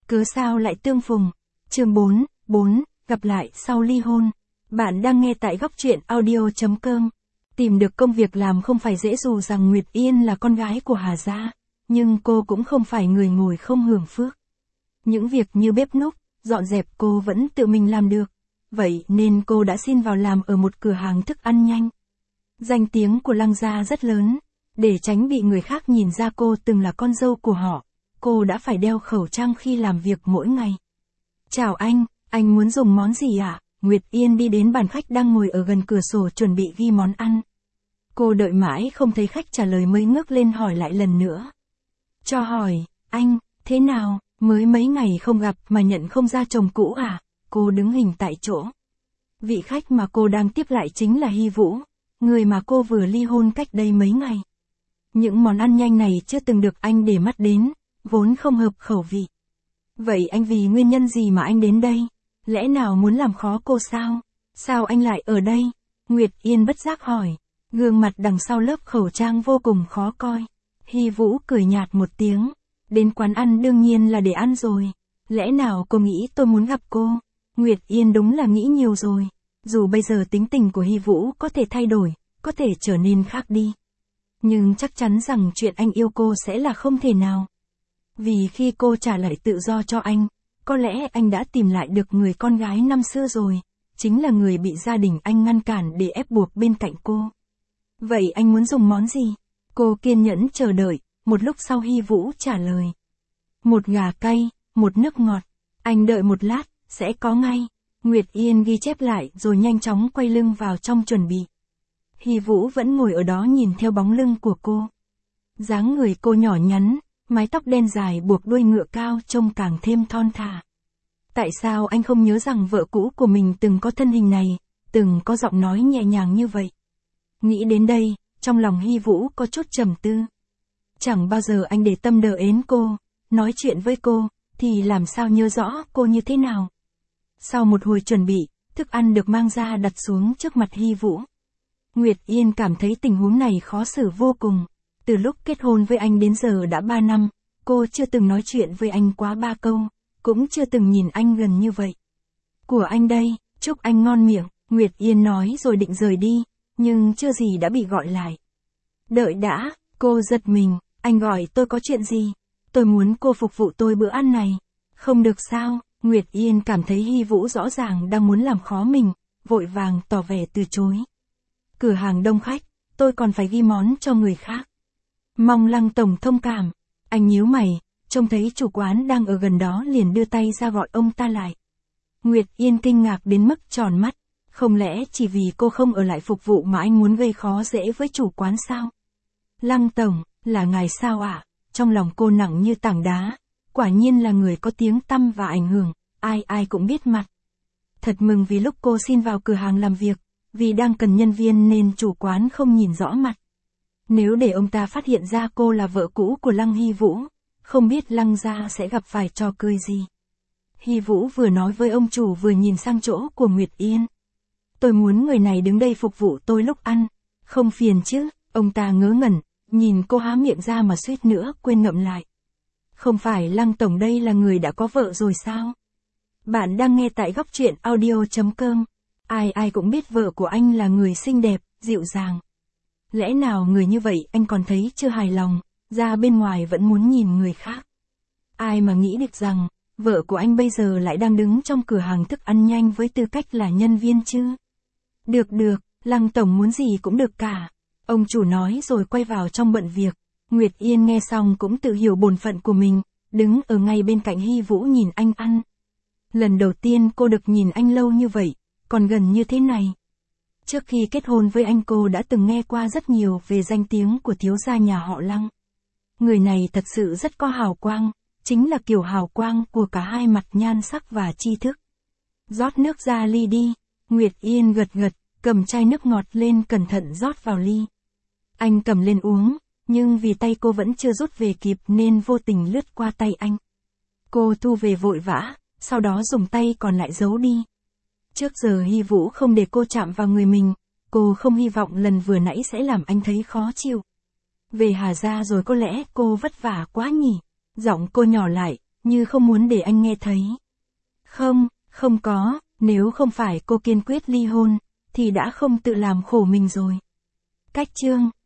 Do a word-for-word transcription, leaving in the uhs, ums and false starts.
cớ sao lại tương phùng. Chương bốn, bốn, gặp lại sau ly hôn. Bạn đang nghe tại góc truyện audio chấm com. Tìm được công việc làm không phải dễ, dù rằng Nguyệt Yên là con gái của Hà gia, nhưng cô cũng không phải người ngồi không hưởng phước. Những việc như bếp núc, dọn dẹp cô vẫn tự mình làm được. Vậy nên cô đã xin vào làm ở một cửa hàng thức ăn nhanh. Danh tiếng của Lăng gia rất lớn. Để tránh bị người khác nhìn ra cô từng là con dâu của họ, cô đã phải đeo khẩu trang khi làm việc mỗi ngày. Chào anh, anh muốn dùng món gì ạ? À? Nguyệt Yên đi đến bàn khách đang ngồi ở gần cửa sổ chuẩn bị ghi món ăn. Cô đợi mãi không thấy khách trả lời mới ngước lên hỏi lại lần nữa. Cho hỏi, anh, thế nào, mới mấy ngày không gặp mà nhận không ra chồng cũ à? Cô đứng hình tại chỗ. Vị khách mà cô đang tiếp lại chính là Hy Vũ, người mà cô vừa ly hôn cách đây mấy ngày. Những món ăn nhanh này chưa từng được anh để mắt đến, vốn không hợp khẩu vị. Vậy anh vì nguyên nhân gì mà anh đến đây? Lẽ nào muốn làm khó cô sao? Sao anh lại ở đây? Nguyệt Yên bất giác hỏi. Gương mặt đằng sau lớp khẩu trang vô cùng khó coi. Hy Vũ cười nhạt một tiếng. Đến quán ăn đương nhiên là để ăn rồi. Lẽ nào cô nghĩ tôi muốn gặp cô? Nguyệt Yên đúng là nghĩ nhiều rồi. Dù bây giờ tính tình của Hy Vũ có thể thay đổi, có thể trở nên khác đi. Nhưng chắc chắn rằng chuyện anh yêu cô sẽ là không thể nào. Vì khi cô trả lại tự do cho anh, có lẽ anh đã tìm lại được người con gái năm xưa rồi, chính là người bị gia đình anh ngăn cản để ép buộc bên cạnh cô. Vậy anh muốn dùng món gì? Cô kiên nhẫn chờ đợi, một lúc sau Hy Vũ trả lời. Một gà cay, một nước ngọt. Anh đợi một lát, sẽ có ngay. Nguyệt Yên ghi chép lại rồi nhanh chóng quay lưng vào trong chuẩn bị. Hy Vũ vẫn ngồi ở đó nhìn theo bóng lưng của cô. Dáng người cô nhỏ nhắn, mái tóc đen dài buộc đuôi ngựa cao trông càng thêm thon thả. Tại sao anh không nhớ rằng vợ cũ của mình từng có thân hình này, từng có giọng nói nhẹ nhàng như vậy? Nghĩ đến đây, trong lòng Hy Vũ có chút trầm tư. Chẳng bao giờ anh để tâm đờ ến cô, nói chuyện với cô, thì làm sao nhớ rõ cô như thế nào? Sau một hồi chuẩn bị, thức ăn được mang ra đặt xuống trước mặt Hy Vũ. Nguyệt Yên cảm thấy tình huống này khó xử vô cùng. Từ lúc kết hôn với anh đến giờ đã ba năm, cô chưa từng nói chuyện với anh quá ba câu, cũng chưa từng nhìn anh gần như vậy. Của anh đây, chúc anh ngon miệng, Nguyệt Yên nói rồi định rời đi, nhưng chưa gì đã bị gọi lại. Đợi đã, cô giật mình, anh gọi tôi có chuyện gì? Tôi muốn cô phục vụ tôi bữa ăn này. Không được sao? Nguyệt Yên cảm thấy Hy Vũ rõ ràng đang muốn làm khó mình, vội vàng tỏ vẻ từ chối. Cửa hàng đông khách, tôi còn phải ghi món cho người khác. Mong Lăng tổng thông cảm. Anh nhíu mày, trông thấy chủ quán đang ở gần đó liền đưa tay ra gọi ông ta lại. Nguyệt Yên kinh ngạc đến mức tròn mắt. Không lẽ chỉ vì cô không ở lại phục vụ mà anh muốn gây khó dễ với chủ quán sao? Lăng tổng, là ngài sao ạ? À? Trong lòng cô nặng như tảng đá. Quả nhiên là người có tiếng tăm và ảnh hưởng, ai ai cũng biết mặt. Thật mừng vì lúc cô xin vào cửa hàng làm việc, vì đang cần nhân viên nên chủ quán không nhìn rõ mặt. Nếu để ông ta phát hiện ra cô là vợ cũ của Lăng Hy Vũ, không biết Lăng gia sẽ gặp phải trò cười gì. Hy Vũ vừa nói với ông chủ vừa nhìn sang chỗ của Nguyệt Yên. Tôi muốn người này đứng đây phục vụ tôi lúc ăn, không phiền chứ? Ông ta ngớ ngẩn, nhìn cô há miệng ra mà suýt nữa quên ngậm lại. Không phải Lăng tổng đây là người đã có vợ rồi sao? Bạn đang nghe tại góc truyện audio chấm com. Ai ai cũng biết vợ của anh là người xinh đẹp, dịu dàng. Lẽ nào người như vậy anh còn thấy chưa hài lòng, ra bên ngoài vẫn muốn nhìn người khác. Ai mà nghĩ được rằng, vợ của anh bây giờ lại đang đứng trong cửa hàng thức ăn nhanh với tư cách là nhân viên chứ? Được được, Lăng tổng muốn gì cũng được cả. Ông chủ nói rồi quay vào trong bận việc. Nguyệt Yên nghe xong cũng tự hiểu bổn phận của mình, đứng ở ngay bên cạnh Hy Vũ nhìn anh ăn. Lần đầu tiên cô được nhìn anh lâu như vậy, còn gần như thế này. Trước khi kết hôn với anh cô đã từng nghe qua rất nhiều về danh tiếng của thiếu gia nhà họ Lăng. Người này thật sự rất có hào quang, chính là kiểu hào quang của cả hai mặt nhan sắc và tri thức. Rót nước ra ly đi, Nguyệt Yên gật gật, cầm chai nước ngọt lên cẩn thận rót vào ly. Anh cầm lên uống, nhưng vì tay cô vẫn chưa rút về kịp nên vô tình lướt qua tay anh. Cô thu về vội vã, sau đó dùng tay còn lại giấu đi. Trước giờ Hy Vũ không để cô chạm vào người mình, cô không hy vọng lần vừa nãy sẽ làm anh thấy khó chịu. Về Hà gia rồi có lẽ cô vất vả quá nhỉ? Giọng cô nhỏ lại, như không muốn để anh nghe thấy. Không, không có, nếu không phải cô kiên quyết ly hôn, thì đã không tự làm khổ mình rồi. Cách chương